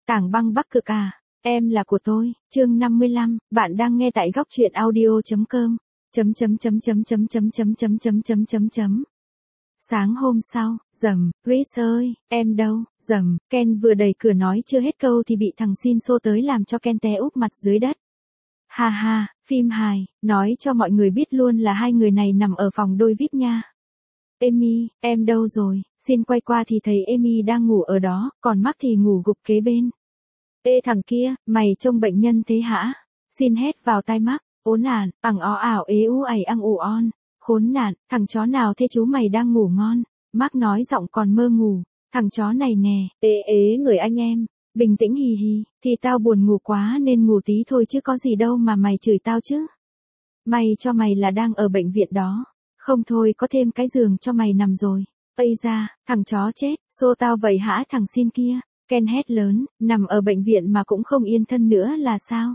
Tảng băng Bắc Cực à, em là của tôi, chương 55, bạn đang nghe tại góc truyện audio.com. Sáng hôm sau, Dầm, Chris ơi, em đâu, Dầm, Ken vừa đẩy cửa nói chưa hết câu thì bị thằng Shin xô tới làm cho Ken té úp mặt dưới đất. Ha ha, phim hài, nói cho mọi người biết luôn là hai người này nằm ở phòng đôi VIP nha. Amy, em đâu rồi? Shin quay qua thì thấy Amy đang ngủ ở đó, còn Mark thì ngủ gục kế bên. Ê thằng kia, mày trông bệnh nhân thế hả? Shin hét vào tai Mark, ốn ản, ẳng ó ảo ế ú ẩy ăng ủ on. Khốn nạn, thằng chó nào thế chú mày đang ngủ ngon? Mark nói giọng còn mơ ngủ, thằng chó này nè, ế người anh em. Bình tĩnh hì hì, thì tao buồn ngủ quá nên ngủ tí thôi chứ có gì đâu mà mày chửi tao chứ. May cho mày là đang ở bệnh viện đó. Không thôi có thêm cái giường cho mày nằm rồi. Ây da, thằng chó chết, xô tao vậy hả thằng Shin kia. Ken hét lớn, nằm ở bệnh viện mà cũng không yên thân nữa là sao?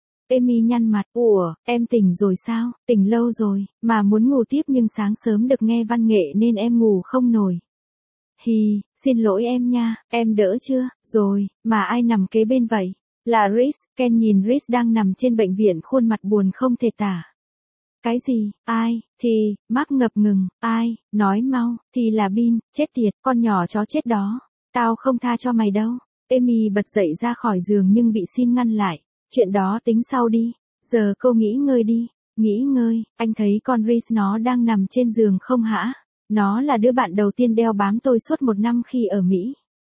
Amy nhăn mặt, ủa, em tỉnh rồi sao? Tỉnh lâu rồi, mà muốn ngủ tiếp nhưng sáng sớm được nghe văn nghệ nên em ngủ không nổi. Hi, xin lỗi em nha, em đỡ chưa? Rồi, mà ai nằm kế bên vậy? Là Rhys. Ken nhìn Rhys đang nằm trên bệnh viện khuôn mặt buồn không thể tả. Cái gì? Ai? Thì, Mark ngập ngừng, ai? Nói mau, thì là Bin, chết tiệt, con nhỏ chó chết đó. Tao không tha cho mày đâu. Amy bật dậy ra khỏi giường nhưng bị Shin ngăn lại. Chuyện đó tính sau đi. Giờ cô nghỉ ngơi đi. Nghỉ ngơi, anh thấy con Rhys nó đang nằm trên giường không hả? Nó là đứa bạn đầu tiên đeo bám tôi suốt 1 năm khi ở Mỹ.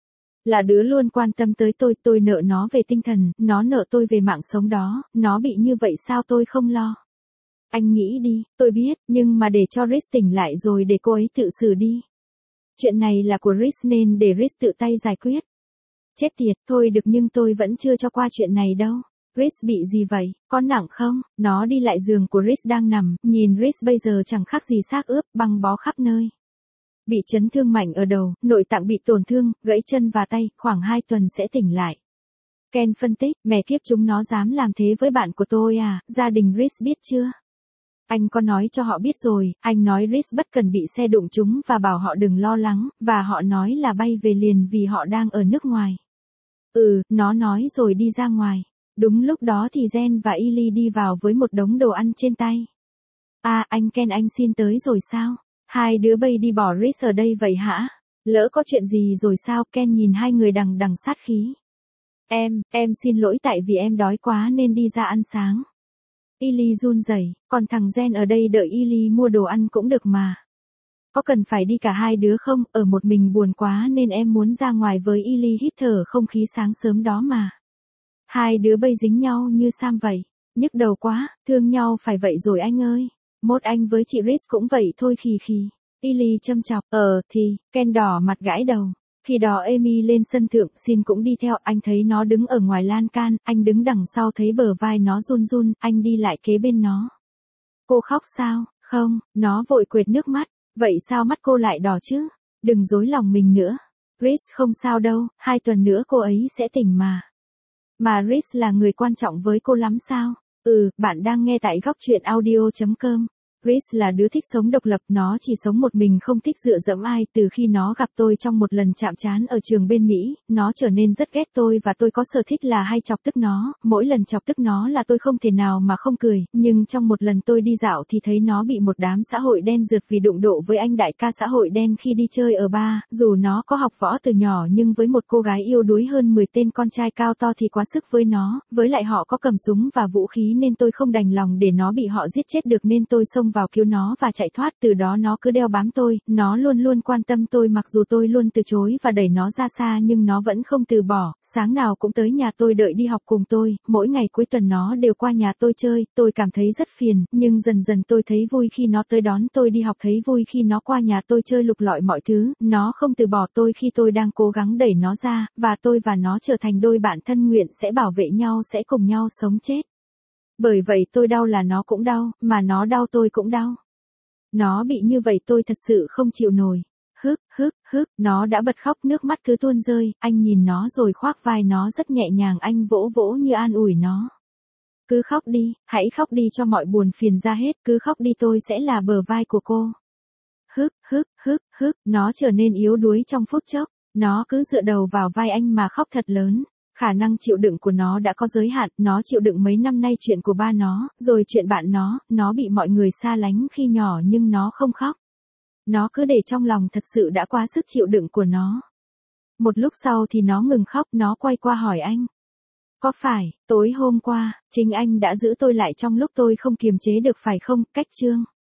Là đứa luôn quan tâm tới tôi nợ nó về tinh thần, nó nợ tôi về mạng sống đó, nó bị như vậy sao tôi không lo. Anh nghĩ đi, tôi biết, nhưng mà để cho Rhys tỉnh lại rồi để cô ấy tự xử đi. Chuyện này là của Rhys nên để Rhys tự tay giải quyết. Chết tiệt, thôi được nhưng tôi vẫn chưa cho qua chuyện này đâu. Rhys bị gì vậy, có nặng không? Nó đi lại giường của Rhys đang nằm, nhìn Rhys bây giờ chẳng khác gì xác ướp, băng bó khắp nơi. Bị chấn thương mạnh ở đầu, nội tạng bị tổn thương, gãy chân và tay, khoảng 2 tuần sẽ tỉnh lại. Ken phân tích, mẹ kiếp chúng nó dám làm thế với bạn của tôi à, gia đình Rhys biết chưa? Anh có nói cho họ biết rồi, anh nói Rhys bất cần bị xe đụng chúng và bảo họ đừng lo lắng, và họ nói là bay về liền vì họ đang ở nước ngoài. Nó nói rồi đi ra ngoài. Đúng lúc đó thì Jen và Illy đi vào với một đống đồ ăn trên tay. À, anh Ken anh xin tới rồi sao? Hai đứa bay đi bỏ Rhys ở đây vậy hả? Lỡ có chuyện gì rồi sao? Ken nhìn hai người đằng đằng sát khí. Em xin lỗi tại vì em đói quá nên đi ra ăn sáng. Illy run rẩy, còn thằng Jen ở đây đợi Illy mua đồ ăn cũng được mà. Có cần phải đi cả hai đứa không? Ở một mình buồn quá nên em muốn ra ngoài với Illy hít thở không khí sáng sớm đó mà. Hai đứa bây dính nhau như Sam vậy. Nhức đầu quá, thương nhau phải vậy rồi anh ơi. Mốt anh với chị Rhys cũng vậy thôi khì khì. Illy châm chọc, thì, Ken đỏ mặt gãi đầu. Khi đó Amy lên sân thượng, Shin cũng đi theo, anh thấy nó đứng ở ngoài lan can, anh đứng đằng sau thấy bờ vai nó run run, anh đi lại kế bên nó. Cô khóc sao? Không, nó vội quệt nước mắt. Vậy sao mắt cô lại đỏ chứ? Đừng dối lòng mình nữa. Rhys không sao đâu, 2 tuần nữa cô ấy sẽ tỉnh mà. Mà Rhys là người quan trọng với cô lắm sao? Bạn đang nghe tại góc truyện audio.com. Rhys là đứa thích sống độc lập, nó chỉ sống một mình không thích dựa dẫm ai. Từ khi nó gặp tôi trong một lần chạm trán ở trường bên Mỹ, nó trở nên rất ghét tôi và tôi có sở thích là hay chọc tức nó. Mỗi lần chọc tức nó là tôi không thể nào mà không cười, nhưng trong một lần tôi đi dạo thì thấy nó bị một đám xã hội đen rượt vì đụng độ với anh đại ca xã hội đen khi đi chơi ở bar. Dù nó có học võ từ nhỏ nhưng với một cô gái yêu đuối hơn 10 tên con trai cao to thì quá sức với nó, với lại họ có cầm súng và vũ khí nên tôi không đành lòng để nó bị họ giết chết được nên tôi xông vào cứu nó và chạy thoát. Từ đó nó cứ đeo bám tôi, nó luôn luôn quan tâm tôi mặc dù tôi luôn từ chối và đẩy nó ra xa nhưng nó vẫn không từ bỏ, sáng nào cũng tới nhà tôi đợi đi học cùng tôi, mỗi ngày cuối tuần nó đều qua nhà tôi chơi, tôi cảm thấy rất phiền, nhưng dần dần tôi thấy vui khi nó tới đón tôi đi học, thấy vui khi nó qua nhà tôi chơi lục lọi mọi thứ, nó không từ bỏ tôi khi tôi đang cố gắng đẩy nó ra, và tôi và nó trở thành đôi bạn thân nguyện sẽ bảo vệ nhau, sẽ cùng nhau sống chết. Bởi vậy tôi đau là nó cũng đau, mà nó đau tôi cũng đau. Nó bị như vậy tôi thật sự không chịu nổi. Nó đã bật khóc nước mắt cứ tuôn rơi, anh nhìn nó rồi khoác vai nó rất nhẹ nhàng, anh vỗ vỗ như an ủi nó. Cứ khóc đi, hãy khóc đi cho mọi buồn phiền ra hết, cứ khóc đi tôi sẽ là bờ vai của cô. Nó trở nên yếu đuối trong phút chốc, nó cứ dựa đầu vào vai anh mà khóc thật lớn. Khả năng chịu đựng của nó đã có giới hạn, nó chịu đựng mấy năm nay chuyện của ba nó, rồi chuyện bạn nó bị mọi người xa lánh khi nhỏ nhưng nó không khóc. Nó cứ để trong lòng thật sự đã quá sức chịu đựng của nó. Một lúc sau thì nó ngừng khóc, nó quay qua hỏi anh. Có phải, tối hôm qua, chính anh đã giữ tôi lại trong lúc tôi không kiềm chế được phải không, Cách Trương?